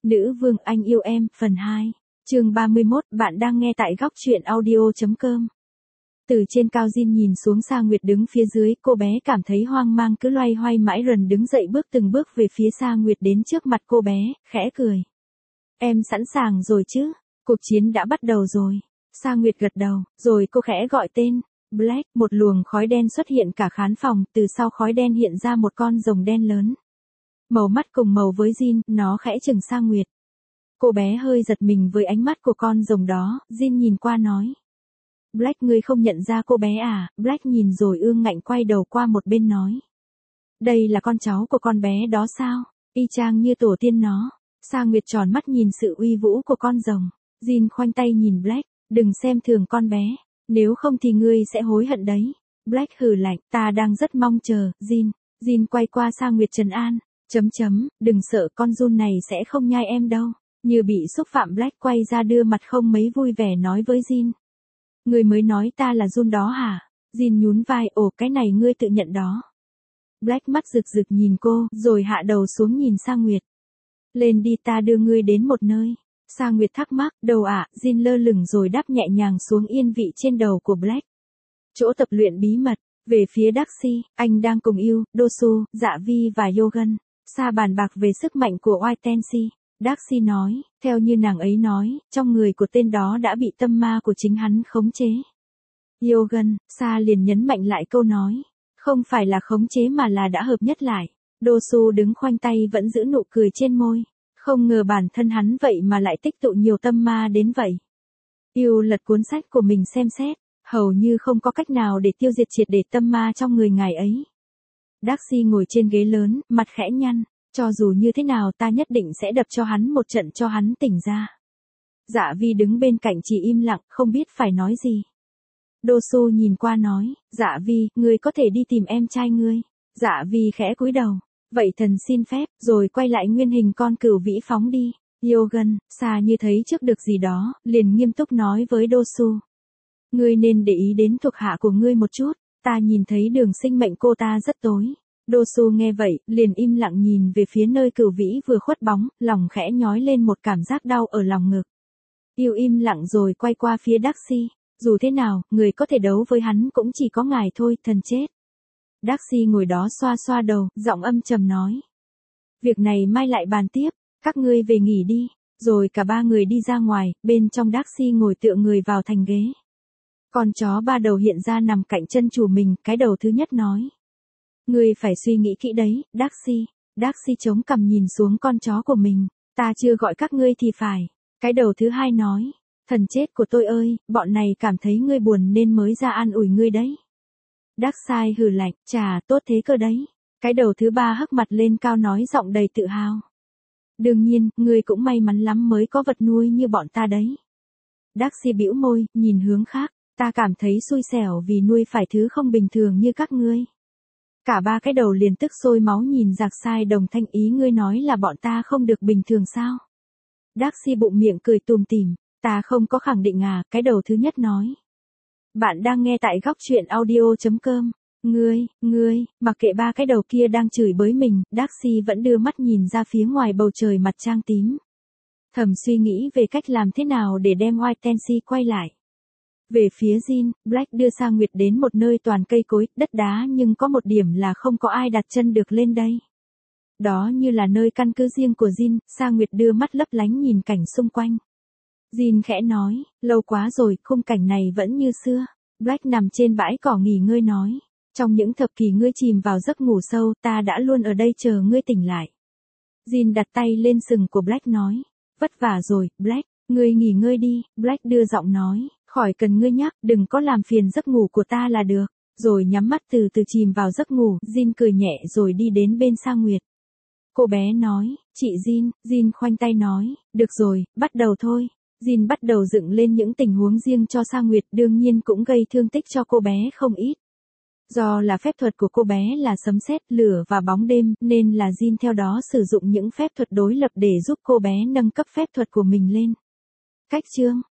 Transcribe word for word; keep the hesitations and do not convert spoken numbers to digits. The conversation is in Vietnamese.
Nữ vương anh yêu em, phần hai. Chương ba mươi mốt, bạn đang nghe tại góc truyện audio.com. Từ trên cao Jin nhìn xuống Sa Nguyệt đứng phía dưới, cô bé cảm thấy hoang mang cứ loay hoay mãi rần đứng dậy bước từng bước về phía Sa Nguyệt đến trước mặt cô bé, khẽ cười. Em sẵn sàng rồi chứ? Cuộc chiến đã bắt đầu rồi. Sa Nguyệt gật đầu, rồi cô khẽ gọi tên. Black, một luồng khói đen xuất hiện cả khán phòng, từ sau khói đen hiện ra một con rồng đen lớn. Màu mắt cùng màu với Jin, nó khẽ chừng Sa Nguyệt. Cô bé hơi giật mình với ánh mắt của con rồng đó, Jin nhìn qua nói. Black, ngươi không nhận ra cô bé à? Black nhìn rồi ương ngạnh quay đầu qua một bên nói. Đây là con cháu của con bé đó sao? Y chang như tổ tiên nó. Sa Nguyệt tròn mắt nhìn sự uy vũ của con rồng. Jin khoanh tay nhìn Black, đừng xem thường con bé, nếu không thì ngươi sẽ hối hận đấy. Black hừ lạnh, ta đang rất mong chờ, Jin. Jin quay qua Sa Nguyệt trấn an. Chấm chấm, đừng sợ, con run này sẽ không nhai em đâu. Như bị xúc phạm, Black quay ra đưa mặt không mấy vui vẻ nói với Jin. Ngươi mới nói ta là run đó hả? Jin nhún vai, ồ cái này ngươi tự nhận đó. Black mắt rực rực nhìn cô, rồi hạ đầu xuống nhìn Sa Nguyệt. Lên đi, ta đưa ngươi đến một nơi. Sa Nguyệt thắc mắc, đầu ạ, à? Jin lơ lửng rồi đáp nhẹ nhàng xuống yên vị trên đầu của Black. Chỗ tập luyện bí mật. Về phía Darcy, anh đang cùng yêu, Dosu, Dạ Vi và Yogan. Sa bàn bạc về sức mạnh của White Tensi. Darcy nói, theo như nàng ấy nói, trong người của tên đó đã bị tâm ma của chính hắn khống chế. Yogan, Sa liền nhấn mạnh lại câu nói. Không phải là khống chế mà là đã hợp nhất lại. Dosu đứng khoanh tay vẫn giữ nụ cười trên môi. Không ngờ bản thân hắn vậy mà lại tích tụ nhiều tâm ma đến vậy. Yêu lật cuốn sách của mình xem xét, hầu như không có cách nào để tiêu diệt triệt để tâm ma trong người ngài ấy. Darcy ngồi trên ghế lớn, mặt khẽ nhăn. Cho dù như thế nào ta nhất định sẽ đập cho hắn một trận cho hắn tỉnh ra. Dạ Vi đứng bên cạnh chỉ im lặng, không biết phải nói gì. Dosu nhìn qua nói, Dạ Vi, ngươi có thể đi tìm em trai ngươi. Dạ Vi khẽ cúi đầu. Vậy thần xin phép, rồi quay lại nguyên hình con cừu vĩ phóng đi. Yogan, Sa như thấy trước được gì đó, liền nghiêm túc nói với Dosu. Ngươi nên để ý đến thuộc hạ của ngươi một chút, ta nhìn thấy đường sinh mệnh cô ta rất tối. Dosu nghe vậy, liền im lặng nhìn về phía nơi cừu vĩ vừa khuất bóng, lòng khẽ nhói lên một cảm giác đau ở lòng ngực. Yêu im lặng rồi quay qua phía Darcy. Dù thế nào, người có thể đấu với hắn cũng chỉ có ngài thôi, thần chết. Darcy ngồi đó xoa xoa đầu, giọng âm trầm nói. Việc này mai lại bàn tiếp, các ngươi về nghỉ đi. Rồi cả ba người đi ra ngoài, bên trong Darcy ngồi tựa người vào thành ghế. Con chó ba đầu hiện ra nằm cạnh chân chủ mình, cái đầu thứ nhất nói. Ngươi phải suy nghĩ kỹ đấy, Darcy. Darcy chống cằm nhìn xuống con chó của mình. Ta chưa gọi các ngươi thì phải. Cái đầu thứ hai nói. Thần chết của tôi ơi, bọn này cảm thấy ngươi buồn nên mới ra an ủi ngươi đấy. Darcy hừ lạnh, chà, tốt thế cơ đấy. Cái đầu thứ ba hất mặt lên cao nói giọng đầy tự hào. Đương nhiên, ngươi cũng may mắn lắm mới có vật nuôi như bọn ta đấy. Darcy bĩu môi, nhìn hướng khác. Ta cảm thấy xui xẻo vì nuôi phải thứ không bình thường như các ngươi. Cả ba cái đầu liền tức sôi máu nhìn Giặc Sai đồng thanh, ý ngươi nói là bọn ta không được bình thường sao? Darcy bụng miệng cười tùm tìm, ta không có khẳng định à, cái đầu thứ nhất nói. Bạn đang nghe tại góc truyện audio.com. Ngươi, ngươi, mặc kệ ba cái đầu kia đang chửi bới mình, Darcy vẫn đưa mắt nhìn ra phía ngoài bầu trời mặt trăng tím. Thầm suy nghĩ về cách làm thế nào để đem White Tensi quay lại. Về phía Jin, Black đưa Sa Nguyệt đến một nơi toàn cây cối, đất đá nhưng có một điểm là không có ai đặt chân được lên đây. Đó như là nơi căn cứ riêng của Jin, Sa Nguyệt đưa mắt lấp lánh nhìn cảnh xung quanh. Jin khẽ nói, lâu quá rồi, khung cảnh này vẫn như xưa. Black nằm trên bãi cỏ nghỉ ngơi nói, trong những thập kỷ ngươi chìm vào giấc ngủ sâu, ta đã luôn ở đây chờ ngươi tỉnh lại. Jin đặt tay lên sừng của Black nói, vất vả rồi, Black, ngươi nghỉ ngơi đi. Black đưa giọng nói, khỏi cần ngươi nhắc, đừng có làm phiền giấc ngủ của ta là được. Rồi nhắm mắt từ từ chìm vào giấc ngủ, Jin cười nhẹ rồi đi đến bên Sa Nguyệt. Cô bé nói, chị Jin, Jin khoanh tay nói, được rồi, bắt đầu thôi. Jin bắt đầu dựng lên những tình huống riêng cho Sa Nguyệt, đương nhiên cũng gây thương tích cho cô bé không ít. Do là phép thuật của cô bé là sấm sét, lửa và bóng đêm, nên là Jin theo đó sử dụng những phép thuật đối lập để giúp cô bé nâng cấp phép thuật của mình lên. Cách chương